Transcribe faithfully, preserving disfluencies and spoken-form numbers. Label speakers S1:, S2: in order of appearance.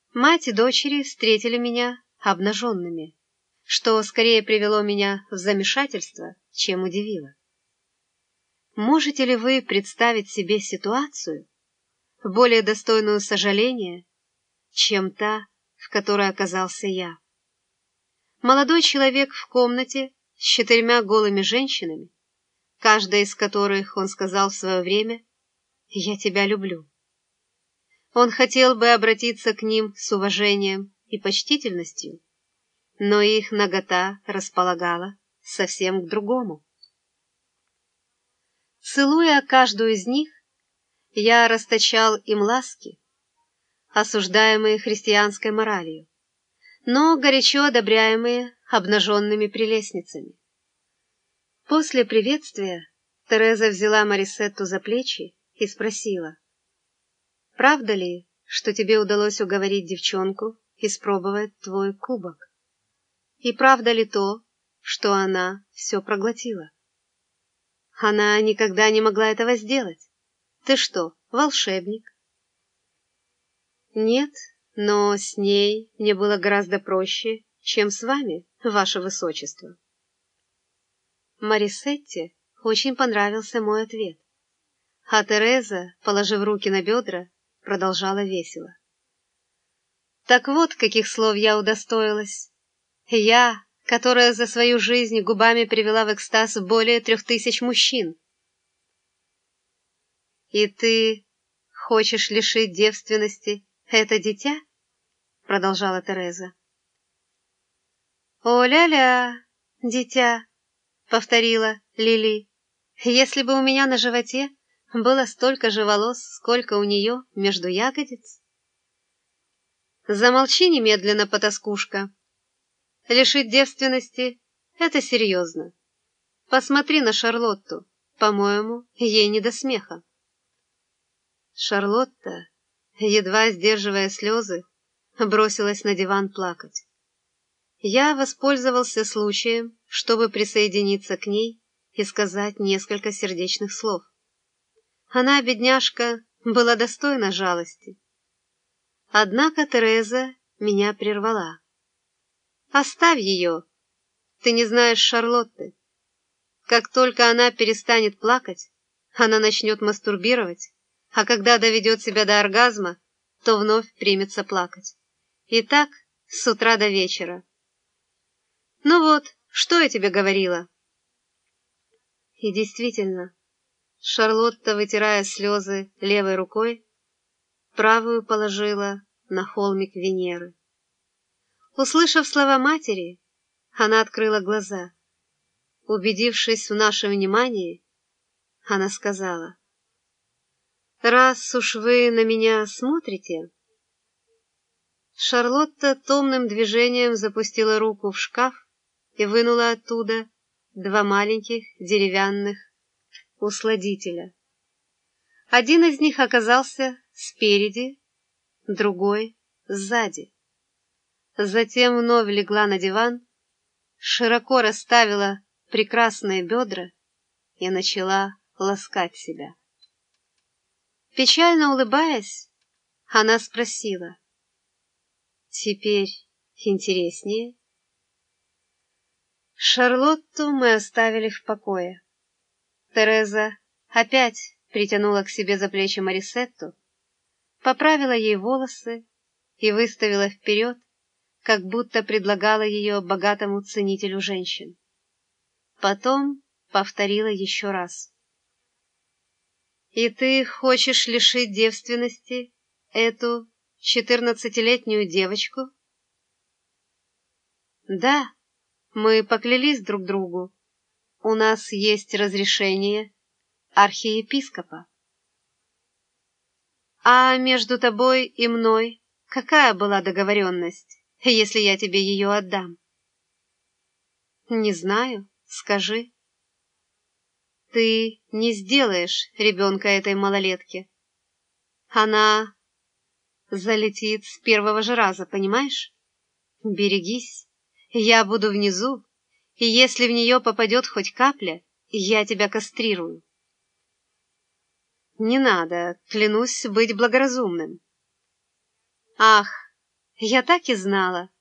S1: Мать и дочери встретили меня обнаженными, что скорее привело меня в замешательство, чем удивило. Можете ли вы представить себе ситуацию, более достойную сожаления, чем та, в которой оказался я? Молодой человек в комнате с четырьмя голыми женщинами, каждая из которых он сказал в свое время «Я тебя люблю». Он хотел бы обратиться к ним с уважением и почтительностью, но их нагота располагала совсем к другому. Целуя каждую из них, я расточал им ласки, осуждаемые христианской моралью, но горячо одобряемые обнаженными прелестницами. После приветствия Тереза взяла Марисетту за плечи и спросила: «Правда ли, что тебе удалось уговорить девчонку испробовать твой кубок? И правда ли то, что она все проглотила?» «Она никогда не могла этого сделать. Ты что, волшебник?» «Нет, но с ней мне было гораздо проще, чем с вами, ваше высочество». Марисетте очень понравился мой ответ, а Тереза, положив руки на бедра, продолжала весело. «Так вот, каких слов я удостоилась. Я, которая за свою жизнь губами привела в экстаз более трех тысяч мужчин». «И ты хочешь лишить девственности это дитя?» — продолжала Тереза. «О-ля-ля, дитя!» — повторила Лили. «Если бы у меня на животе было столько же волос, сколько у нее между ягодиц». «Замолчи немедленно, потаскушка. Лишить девственности — это серьезно. Посмотри на Шарлотту. По-моему, ей не до смеха». Шарлотта, едва сдерживая слезы, бросилась на диван плакать. Я воспользовался случаем, чтобы присоединиться к ней и сказать несколько сердечных слов. Она, бедняжка, была достойна жалости. Однако Тереза меня прервала. «Оставь ее! Ты не знаешь Шарлотты. Как только она перестанет плакать, она начнет мастурбировать, а когда доведет себя до оргазма, то вновь примется плакать. И так с утра до вечера. Ну вот, что я тебе говорила?» И действительно, Шарлотта, вытирая слезы левой рукой, правую положила на холмик Венеры. Услышав слова матери, она открыла глаза. Убедившись в нашем внимании, она сказала: «Раз уж вы на меня смотрите...» Шарлотта томным движением запустила руку в шкаф и вынула оттуда два маленьких деревянных усладителя. Один из них оказался спереди, другой сзади. Затем вновь легла на диван, широко расставила прекрасные бедра и начала ласкать себя. Печально улыбаясь, она спросила: «Теперь интереснее?» Шарлотту мы оставили в покое. Тереза опять притянула к себе за плечи Марисетту, поправила ей волосы и выставила вперед, как будто предлагала ее богатому ценителю женщин. Потом повторила еще раз: «И ты хочешь лишить девственности эту четырнадцатилетнюю девочку?» «Да, мы поклялись друг другу. У нас есть разрешение архиепископа». «А между тобой и мной какая была договоренность, если я тебе ее отдам?» «Не знаю, скажи». «Ты не сделаешь ребенка этой малолетки. Она залетит с первого же раза, понимаешь? Берегись, я буду внизу, и если в нее попадет хоть капля, я тебя кастрирую». «Не надо, клянусь быть благоразумным». «Ах, Я так и знала,